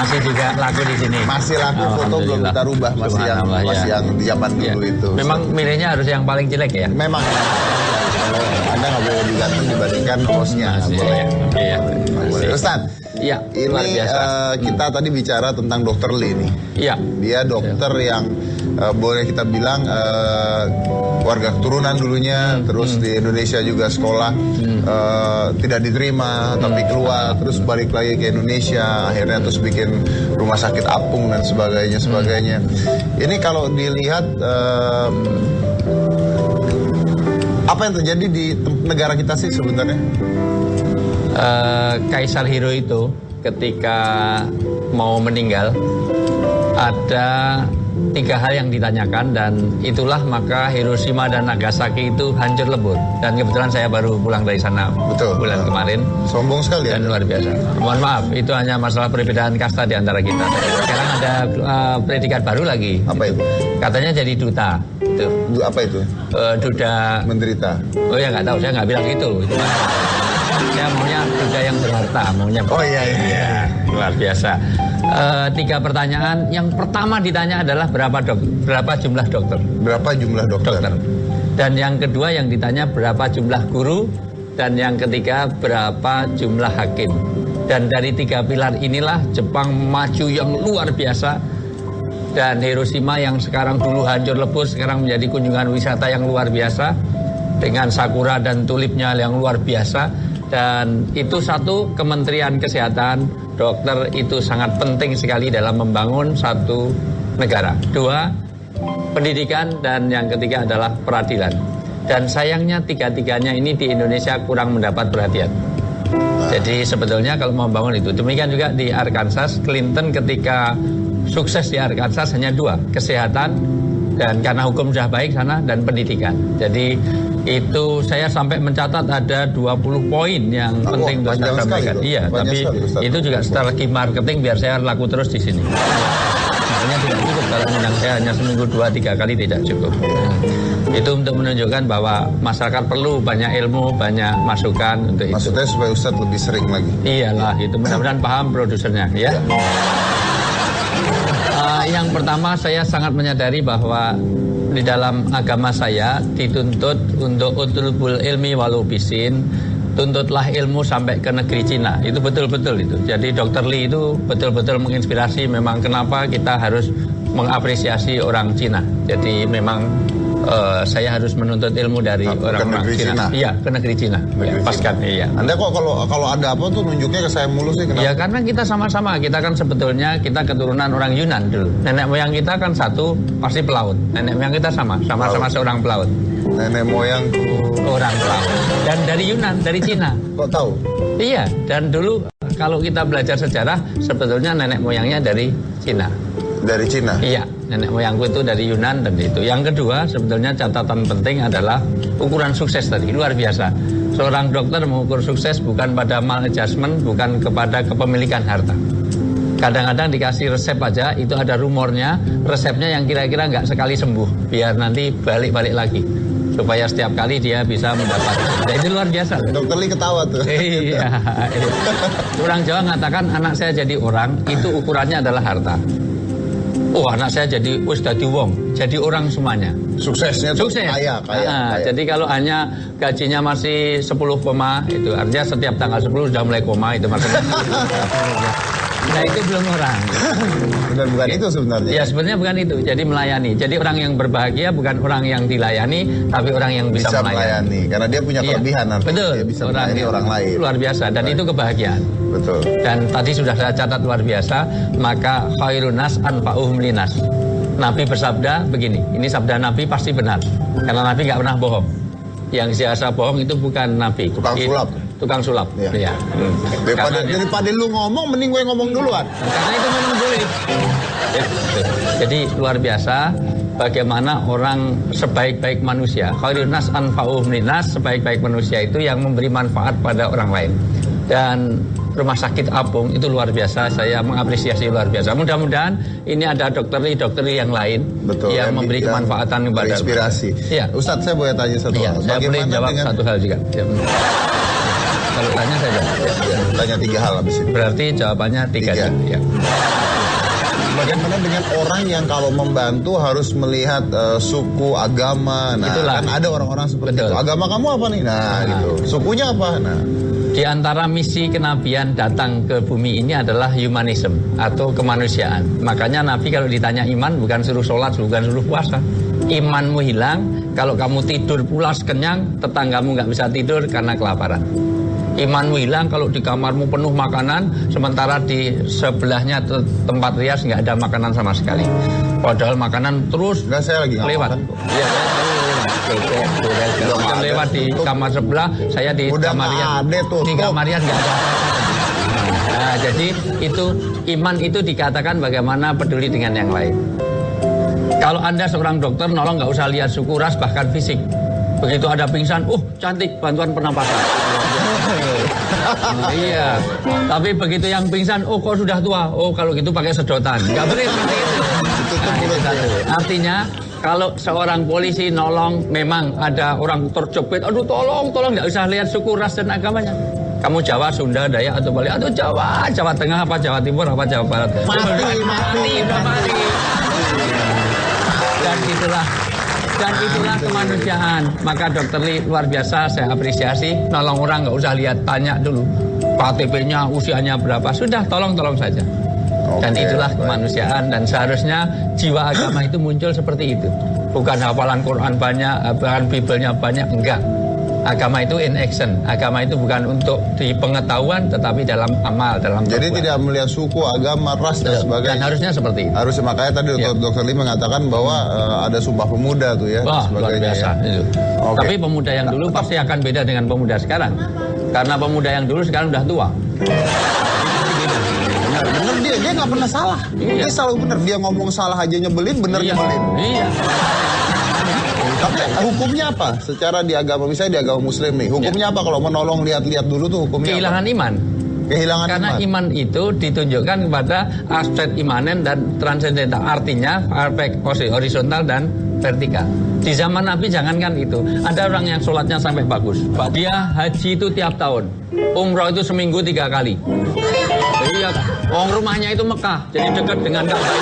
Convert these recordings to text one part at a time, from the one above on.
masih juga laku di sini. Masih laku, foto belum kita rubah, masih yang di zaman dulu itu. Memang milihnya harus yang paling jelek ya? Memang. Anda nggak boleh lebih ganteng dibandingkan bosnya. Iya. Ustaz, iya, ini kita tadi bicara tentang Dokter Lee nih. Iya. Dia dokter yang boleh kita bilang warga keturunan dulunya, terus di Indonesia juga sekolah tidak diterima, tapi keluar, terus balik lagi ke Indonesia, akhirnya terus bikin rumah sakit apung dan sebagainya. Ini kalau dilihat apa yang terjadi di negara kita sih sebenarnya? Kaisar Hiro itu ketika mau meninggal ada 3 hal yang ditanyakan, dan itulah maka Hiroshima dan Nagasaki itu hancur lebur. Dan kebetulan saya baru pulang dari sana bulan kemarin. Sombong sekali ya? Dan luar biasa. Mohon maaf, itu hanya masalah perbedaan kasta di antara kita. Sekarang ada predikat baru lagi. Apa itu? Katanya jadi duta. Itu. Apa itu? Duda menderita. Oh ya, nggak tahu, saya nggak bilang gitu. Saya maunya duda yang berharta, maunya. Oh iya. Luar biasa. 3 pertanyaan. Yang pertama ditanya adalah berapa jumlah dokter? Berapa jumlah dokter? Dan yang kedua yang ditanya berapa jumlah guru, dan yang ketiga berapa jumlah hakim. Dan dari 3 pilar inilah Jepang maju yang luar biasa. Dan Hiroshima yang sekarang dulu hancur lebur sekarang menjadi kunjungan wisata yang luar biasa dengan sakura dan tulipnya yang luar biasa. Dan itu satu, Kementerian Kesehatan, dokter itu sangat penting sekali dalam membangun satu negara. 2, pendidikan, dan yang ketiga adalah peradilan. Dan sayangnya 3-tiganya ini di Indonesia kurang mendapat perhatian. Jadi sebetulnya kalau membangun itu, demikian juga di Arkansas, Clinton ketika sukses di Arkansas hanya 2, kesehatan, dan karena hukum sudah baik sana, dan pendidikan. Jadi itu saya sampai mencatat ada 20 poin yang penting untuk saya sampaikan. Iya, tapi itu juga strategi marketing biar saya laku terus di sini. Makanya tidak cukup kalau undang saya hanya seminggu 2-3 kali tidak cukup. Itu untuk menunjukkan bahwa masyarakat perlu banyak ilmu, banyak masukan untuk itu. Maksudnya supaya Ustadz lebih sering lagi. Iyalah, itu mudah-mudahan paham produsernya ya. Yang pertama, saya sangat menyadari bahwa di dalam agama saya dituntut untuk utlubul ilmi walau bisin, tuntutlah ilmu sampai ke negeri Cina. Itu betul-betul itu. Jadi Dr. Lee itu betul-betul menginspirasi. Memang kenapa kita harus mengapresiasi orang Cina. Jadi memang saya harus menuntut ilmu dari orang-orang Cina. Iya, ke negeri Cina. Paskan, iya. Anda kok kalau ada apa tuh nunjuknya ke saya mulu sih? Kenapa? Ya karena kita sama-sama. Kita kan sebetulnya kita keturunan orang Yunan dulu. Nenek moyang kita kan satu pasti pelaut. Nenek moyang kita sama-sama seorang pelaut. Nenek moyangku orang pelaut. Dan dari Yunan, dari Cina. Kok tahu? Iya. Dan dulu kalau kita belajar sejarah, sebetulnya nenek moyangnya dari Cina. Dari Cina? Iya, nenek moyangku itu dari Yunan dan itu. Yang kedua, sebetulnya catatan penting adalah ukuran sukses tadi, luar biasa. Seorang dokter mengukur sukses bukan pada maladjustment, bukan kepada kepemilikan harta. Kadang-kadang dikasih resep aja, itu ada rumornya, resepnya yang kira-kira nggak sekali sembuh, biar nanti balik-balik lagi. Supaya setiap kali dia bisa mendapat. Nah, itu luar biasa. Dokter Lee ketawa tuh. Iya. Orang Jawa mengatakan anak saya jadi orang, itu ukurannya adalah harta. Oh, anak saya jadi wong, jadi orang semuanya. Suksesnya tuh kaya. Jadi kalau hanya gajinya masih 10 koma, itu artinya setiap tanggal 10 sudah mulai koma, itu maksudnya. Nah, itu belum orang. Benar, bukan itu sebenarnya. Ya, sebenarnya bukan itu. Jadi melayani. Jadi orang yang berbahagia bukan orang yang dilayani, tapi orang yang bisa melayani. Karena dia punya kelebihan. Betul. Dia bisa melayani orang lain. Luar biasa. Dan itu kebahagiaan. Betul. Dan tadi sudah saya catat luar biasa. Maka khairun nas anfa'uhum linas. Nabi bersabda begini. Ini sabda Nabi pasti benar. Karena Nabi nggak pernah bohong. Yang biasa bohong itu bukan Nabi. Tukang sulap. Iya. Daripada lu ngomong, mending gue ngomong duluan. Karena itu memang boleh. Ya, jadi luar biasa bagaimana orang sebaik-baik manusia. Khairun nas anfa'uhum linas, sebaik-baik manusia itu yang memberi manfaat pada orang lain. Dan rumah sakit apung itu luar biasa, saya mengapresiasi luar biasa. Mudah-mudahan ini ada dokter yang lain. Betul, yang memberi kemanfaatan kepada inspirasi. Ya. Ustadz, saya boleh tanya satu hal. Saya boleh jawab satu hal juga. Ya. Kalau tanya saya jawab. Ya, tanya 3 hal habis ini. Berarti jawabannya 3 jam. Ya. Bagaimana dengan orang yang kalau membantu harus melihat suku, agama? Nah, Itulah. kan ada orang-orang seperti Betul. itu. Agama kamu apa nih? Nah, gitu. Sukunya apa? Nah, Di antara misi kenabian datang ke bumi ini adalah humanism atau kemanusiaan. Makanya Nabi kalau ditanya iman bukan suruh sholat, bukan suruh puasa. Imanmu hilang kalau kamu tidur pulas kenyang, tetanggamu nggak bisa tidur karena kelaparan. Imanmu hilang kalau di kamarmu penuh makanan, sementara di sebelahnya tempat rias nggak ada makanan sama sekali. Padahal makanan terus enggak, saya lagi nggak lewat. makan kok. Iya, saya lewat di kamar sebelah, saya di Udah kamar nggak rias. ada tuh, Di stop. kamar rias nggak ada. Nah, jadi itu iman itu dikatakan bagaimana peduli dengan yang lain. Kalau Anda seorang dokter, nolong nggak usah lihat suku, ras, bahkan fisik. Begitu ada pingsan, cantik, bantuan pernapasan. Iya. Tapi begitu yang pingsan, kok sudah tua? Kalau gitu pakai sedotan. Nggak boleh seperti itu. Nah, itu satu. Artinya, kalau seorang polisi nolong, memang ada orang terjepit, aduh tolong, nggak usah lihat suku, ras, dan agamanya. Kamu Jawa, Sunda, Dayak, atau Bali, atau Jawa Tengah, apa Jawa Timur, apa Jawa Barat. Mati. Dan itulah kemanusiaan. Maka Dokter Lee luar biasa, saya apresiasi. Nolong orang nggak usah lihat, tanya dulu KTP-nya, usianya berapa. Sudah, tolong saja. Dan itulah kemanusiaan. Dan seharusnya jiwa agama itu muncul seperti itu. Bukan hafalan Quran banyak, hafalan Bibelnya banyak, enggak. Agama itu in action. Agama itu bukan untuk di pengetahuan, tetapi dalam amal, dalam Jadi perbuatan. tidak melihat suku, agama, ras dan sebagainya. Dan harusnya seperti itu. Harusnya, makanya tadi Dr. Lee mengatakan bahwa ada Sumpah Pemuda tuh ya, Wah, dan luar sebagainya. biasa. Ya. Itu. Oke. Tapi pemuda yang dulu pasti akan beda dengan pemuda sekarang. Karena pemuda yang dulu sekarang udah tua. Bener dia nggak pernah salah. Iya. Dia selalu bener. Dia ngomong salah aja nyebelin, bener Iya. nyebelin. Iya. Tapi hukumnya apa? Secara di agama, misalnya di agama Muslim nih, hukumnya apa kalau menolong lihat-lihat dulu tuh hukumnya? Kehilangan apa? iman. Kehilangan Karena iman itu ditunjukkan kepada aspek imanen dan transendental. Artinya aspek horizontal dan vertikal. Di zaman Nabi jangankan itu. Ada orang yang sholatnya sampai bagus. Dia haji itu tiap tahun. Umroh itu seminggu 3 kali. Iya, rumahnya itu Mekah. Jadi dekat dengan Ka'bah.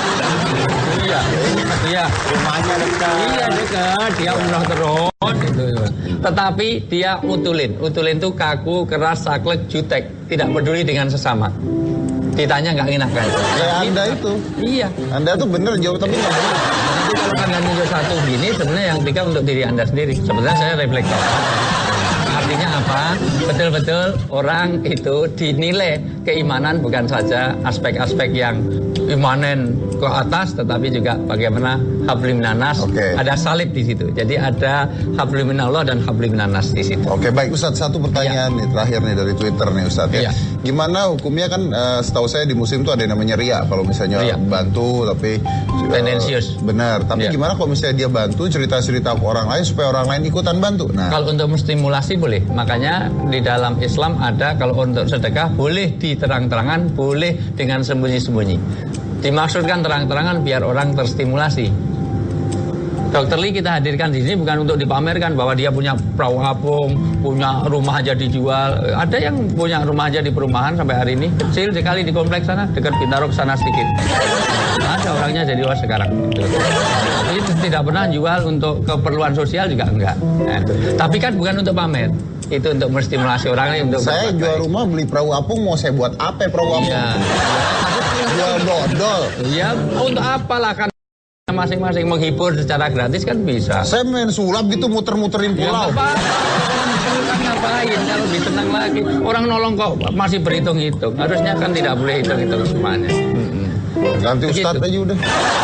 Iya. Rumahnya dekat. Iya dekat. Dia umroh terus. Gitu. Tetapi dia utulin itu kaku, keras, saklek, jutek. Tidak peduli dengan sesama. Ditanya nggak enakan. Kayak Anda itu. Iya. Anda tuh bener jawab tapi nggak bener. Nanti kalau Anda nunjuk satu gini, sebenarnya yang 3 untuk diri Anda sendiri. Sebenarnya saya reflektor. Artinya apa? Betul-betul orang itu dinilai keimanan bukan saja aspek-aspek yang imanen ke atas, tetapi juga bagaimana hablum minanas. Oke. Ada salib di situ. Jadi ada hablum minallah dan hablum minanas di situ. Oke, baik Ustadz, satu pertanyaan nih terakhir nih dari Twitter nih Ustadz ya. Iya. Gimana hukumnya kan setahu saya di musim tuh ada yang namanya ria, kalau misalnya Ria. bantu tapi Tendensius. benar, tapi Iya. gimana kalau misalnya dia bantu cerita-cerita ke orang lain supaya orang lain ikutan bantu. Nah, Kalau untuk menstimulasi boleh. Makanya di dalam Islam ada kalau untuk sedekah boleh diterang-terangan, boleh dengan sembunyi-sembunyi. Dimaksudkan terang-terangan biar orang terstimulasi. Dokter Lee kita hadirkan di sini bukan untuk dipamerkan bahwa dia punya perahu apung, punya rumah aja dijual. Ada yang punya rumah aja di perumahan sampai hari ini, kecil sekali di kompleks sana, dekat Bintaro sana sedikit. Ada orangnya jadi luas sekarang. Itu tidak pernah jual untuk keperluan sosial juga enggak. Nah, tapi kan bukan untuk pamer, itu untuk menstimulasi orang lain untuk saya berbuat jual baik. rumah beli perahu apung, mau saya buat apa perahu apung? Iya. Jual dodol. Ya untuk apalah kan masing-masing menghibur secara gratis kan bisa. Saya main sulap gitu muter-muterin Ya pulau. nggak apa-apa. Kan ngapain kalau lebih tenang lagi. Orang nolong kok masih berhitung-hitung. Harusnya kan tidak boleh hitung-hitung semuanya. Ganti Ustadz aja udah.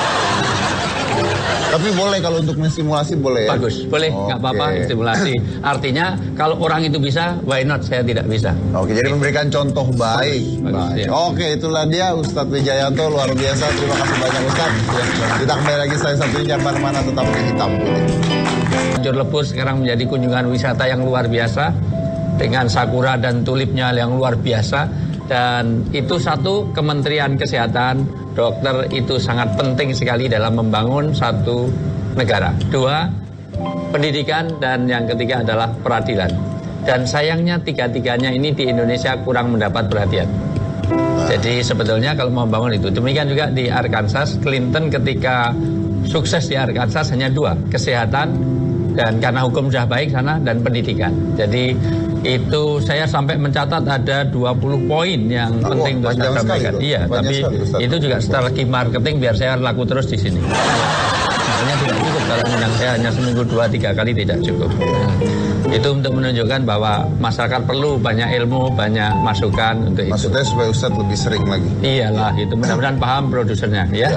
Tapi boleh kalau untuk menstimulasi boleh ya? Bagus, boleh, nggak apa-apa stimulasi. Artinya kalau orang itu bisa, why not saya tidak bisa. Oke, jadi memberikan contoh baik. Bagus, Baik. ya. Oke, itulah dia Ustadz Wijayanto, luar biasa. Terima kasih banyak Ustadz. Kita kembali lagi saya satunya jangan mana-mana, tetap di hitam putih. Anjur Lepus sekarang menjadi kunjungan wisata yang luar biasa dengan sakura dan tulipnya yang luar biasa. Dan itu satu, Kementerian Kesehatan, dokter itu sangat penting sekali dalam membangun satu negara. 2, pendidikan, dan yang ketiga adalah peradilan. Dan sayangnya tiga-tiganya ini di Indonesia kurang mendapat perhatian. Jadi sebetulnya kalau mau bangun itu, demikian juga di Arkansas, Clinton ketika sukses di Arkansas hanya 2, kesehatan dan karena hukum sudah baik sana dan pendidikan. Jadi itu saya sampai mencatat ada 20 poin yang penting untuk saya sampaikan. Iya, tapi itu juga strategi marketing biar saya laku terus di sini. Sebenarnya tidak cukup kalau undang saya hanya seminggu 2-3 kali tidak cukup. Itu untuk menunjukkan bahwa masyarakat perlu banyak ilmu, banyak masukan untuk itu. Maksudnya supaya Ustadz lebih sering lagi. Iyalah, itu mudah-mudahan paham produsernya ya.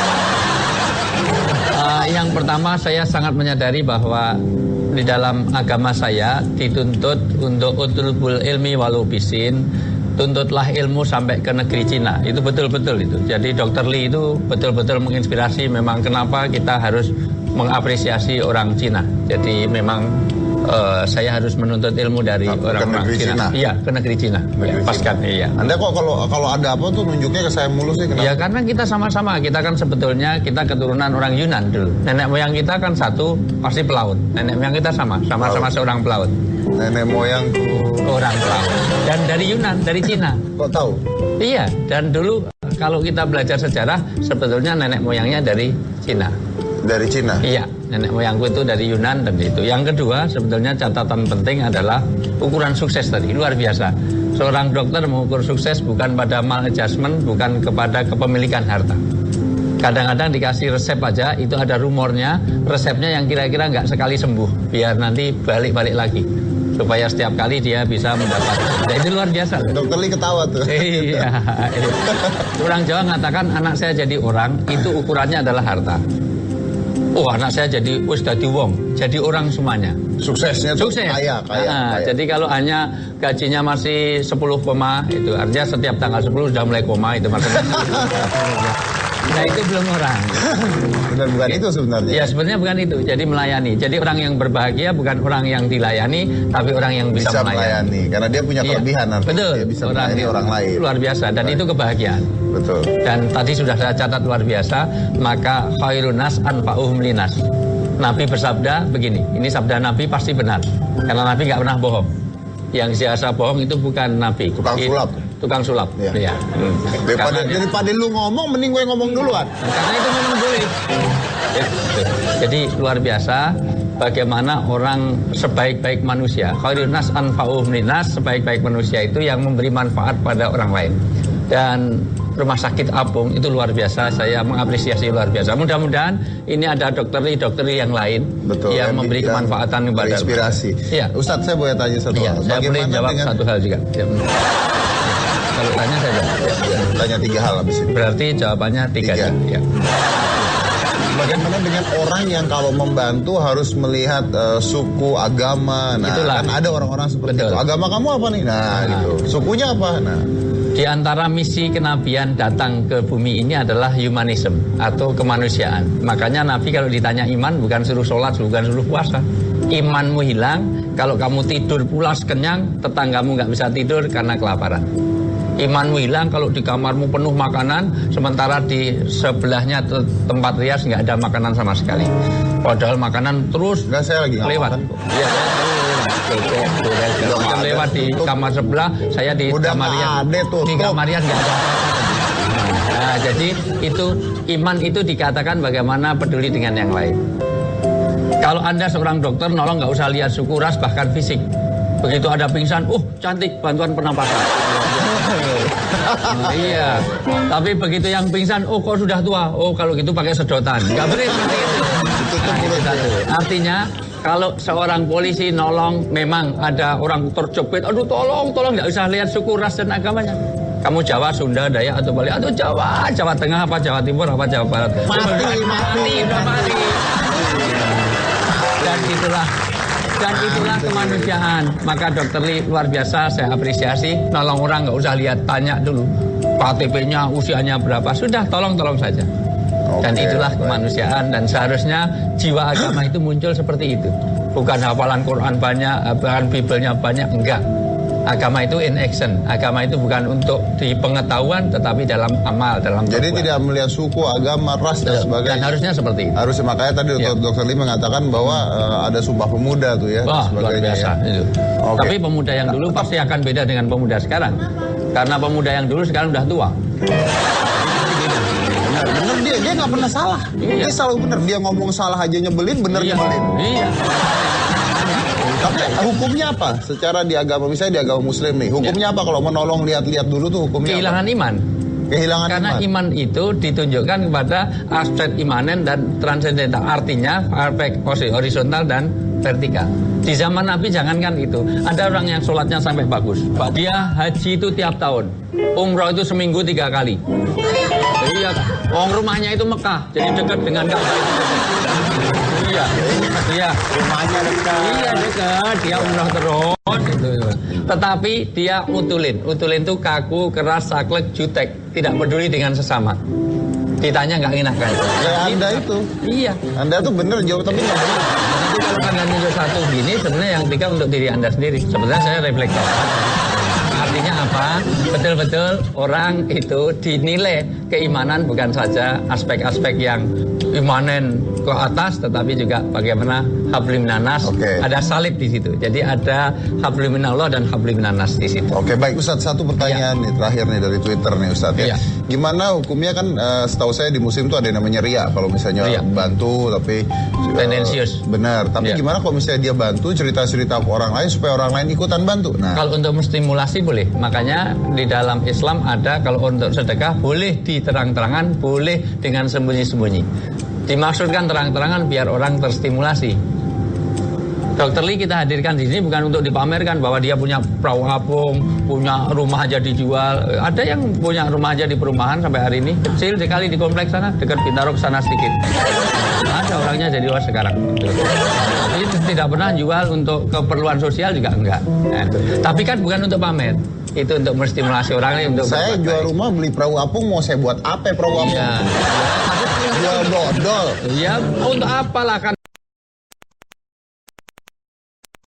Yang pertama saya sangat menyadari bahwa di dalam agama saya dituntut untuk utlubul ilmi walau bisin, tuntutlah ilmu sampai ke negeri Cina. Itu betul-betul itu. Jadi Dr. Lee itu betul-betul menginspirasi memang kenapa kita harus mengapresiasi orang Cina. Jadi memang saya harus menuntut ilmu dari orang Cina. Iya, ke negeri Cina. Ya, paskan, iya. Anda kok kalau ada apa tuh nunjuknya ke saya mulu sih? Kenapa? Ya karena kita sama-sama, kita kan sebetulnya kita keturunan orang Yunan dulu. Nenek moyang kita kan satu pasti pelaut. Nenek moyang kita sama-sama seorang pelaut. Nenek moyangku orang pelaut. Dan dari Yunan, dari Cina. Kok tahu? Iya, dan dulu kalau kita belajar sejarah sebetulnya nenek moyangnya dari Cina. Dari Cina? Iya, nenek moyangku itu dari Yunan dan itu. Yang kedua, sebetulnya catatan penting adalah ukuran sukses tadi, luar biasa. Seorang dokter mengukur sukses bukan pada maladjustment, bukan kepada kepemilikan harta. Kadang-kadang dikasih resep aja, itu ada rumornya, resepnya yang kira-kira nggak sekali sembuh, biar nanti balik-balik lagi. Supaya setiap kali dia bisa mendapat. Nah, itu luar biasa. Dokter Lee ketawa tuh. Iya. Orang Jawa mengatakan anak saya jadi orang, itu ukurannya adalah harta. Oh, anak saya jadi wong, jadi orang semuanya. Suksesnya tuh sukses. Kaya. Jadi kalau hanya gajinya masih 10 koma, itu artinya setiap tanggal 10 sudah mulai koma, itu maksudnya. Nah, itu belum orang. Benar, bukan itu sebenarnya. Ya, sebenarnya bukan itu. Jadi melayani. Jadi orang yang berbahagia bukan orang yang dilayani, tapi orang yang bisa melayani. Karena dia punya kelebihan. Betul. Dia bisa melayani orang lain. Luar biasa. Dan itu kebahagiaan. Betul. Dan tadi sudah saya catat luar biasa. Maka khairun nas anfa'uhum linas. Nabi bersabda begini. Ini sabda Nabi pasti benar. Karena Nabi nggak pernah bohong. Yang biasa bohong itu bukan Nabi. Tukang sulap. Ya. Daripada lu ngomong, mending gue ngomong duluan. Karena itu memang boleh. Jadi luar biasa bagaimana orang sebaik-baik manusia. Khairun nas anfa'uhum linas, sebaik-baik manusia itu yang memberi manfaat pada orang lain. Dan Rumah Sakit Apung itu luar biasa, saya mengapresiasi luar biasa. Mudah-mudahan ini ada dokter yang lain. Betul, yang memberi kemanfaatan kepada inspirasi. Ya. Ustadz, saya boleh tanya satu hal. Saya boleh jawab satu hal juga. Ya. Kalau tanya saya jawab. Tanya 3 hal habis ini. Berarti jawabannya 3. Ya. Bagaimana dengan orang yang kalau membantu harus melihat suku, agama? Nah, itulah. Kan ada orang-orang seperti itu. Agama kamu apa nih? Nah, gitu. Sukunya apa? Nah. Di antara misi kenabian datang ke bumi ini adalah humanism atau kemanusiaan. Makanya Nabi kalau ditanya iman bukan suruh sholat, bukan suruh puasa. Imanmu hilang kalau kamu tidur pulas kenyang, tetanggamu nggak bisa tidur karena kelaparan. Imanmu hilang kalau di kamarmu penuh makanan, sementara di sebelahnya tempat rias nggak ada makanan sama sekali. Padahal makanan terus saya lagi lewat. Iya, lewat di kamar sebelah, saya di kamar rias. Di kamar rias nggak ada. Nah, jadi itu iman itu dikatakan bagaimana peduli dengan yang lain. Kalau Anda seorang dokter, nolong nggak usah lihat suku, ras, bahkan fisik. Begitu ada pingsan, cantik, bantuan pernapasan. Iya. Tapi begitu yang pingsan, kok sudah tua? Kalau gitu pakai sedotan. Nggak boleh seperti itu. Artinya, kalau seorang polisi nolong, memang ada orang terjepit, aduh tolong, nggak usah lihat suku, ras, dan agamanya. Kamu Jawa, Sunda, Dayak, atau Bali, atau Jawa Tengah, apa Jawa Timur, apa Jawa Barat. Mati. Dan itulah kemanusiaan. Maka Dr. Lee luar biasa, saya apresiasi. Nolong orang nggak usah lihat, tanya dulu KTP-nya, usianya berapa. Sudah, tolong saja. Dan itulah kemanusiaan. Dan seharusnya jiwa agama itu muncul seperti itu. Bukan hafalan Quran banyak, hafalan Bibelnya banyak, enggak. Agama itu in action. Agama itu bukan untuk di pengetahuan, tetapi dalam amal, dalam Jadi tidak melihat suku, agama, ras dan sebagainya. Dan harusnya seperti itu. Harusnya, makanya tadi Dr. Lee mengatakan bahwa ada Sumpah Pemuda tuh ya. Wah, luar biasa. Ya. Itu. Okay. Tapi pemuda yang dulu pasti akan beda dengan pemuda sekarang. Karena pemuda yang dulu sekarang udah tua. Bener dia nggak pernah salah. Iya. Dia selalu bener. Dia ngomong salah aja nyebelin, bener nyebelin. Iya. Tapi hukumnya apa? Secara di agama, misalnya di agama Muslim nih, hukumnya apa kalau menolong lihat-lihat dulu tuh hukumnya? Kehilangan apa? iman. Kehilangan Karena iman itu ditunjukkan kepada aspek imanen dan transendental. Artinya aspek horizontal dan vertikal. Di zaman Nabi jangankan itu. Ada orang yang sholatnya sampai bagus. Dia haji itu tiap tahun. Umroh itu seminggu 3 kali. Iya, rumahnya itu Mekah. Jadi dekat dengan Ka'bah itu. Iya. Rumahnya dekat. Iya dekat. Dia umroh terus. Gitu. Tetapi dia utulin. Utulin itu kaku, keras, saklek, jutek. Tidak peduli dengan sesama. Ditanya nggak enakan. Kayak Anda itu. Iya. Anda tuh bener jawab tapi nggak bener. Nanti kalau Anda nunjuk satu gini, sebenarnya yang 3 untuk diri Anda sendiri. Sebenarnya saya reflektor. Artinya apa? Betul-betul orang itu dinilai keimanan bukan saja aspek-aspek yang imanen ke atas, tetapi juga bagaimana hablum minanas. Ada salib di situ. Jadi ada hablum minallah dan hablum minanas di situ. Oke, baik Ustadz, satu pertanyaan nih terakhir nih dari Twitter nih Ustadz ya. Gimana hukumnya kan setahu saya di muslim tuh ada yang namanya ria kalau misalnya bantu tapi tendensius. Benar, tapi gimana kalau misalnya dia bantu cerita-cerita ke orang lain supaya orang lain ikutan bantu? Nah, kalau untuk menstimulasi boleh. Makanya di dalam Islam ada kalau untuk sedekah boleh diterang-terangan, boleh dengan sembunyi-sembunyi. Dimaksudkan terang-terangan biar orang terstimulasi. Dr. Lee kita hadirkan di sini bukan untuk dipamerkan bahwa dia punya perahu apung, punya rumah aja dijual. Ada yang punya rumah aja di perumahan sampai hari ini, kecil sekali di kompleks sana, dekat Bintaro sana sedikit. Ada orangnya jadi luas sekarang. Jadi tidak pernah jual untuk keperluan sosial juga enggak. Tapi kan bukan untuk pamer. Itu untuk menstimulasi orang lain untuk saya jual rumah beli perahu apung mau saya buat apa perahu apung? Jual dodol. Ya untuk apalah kan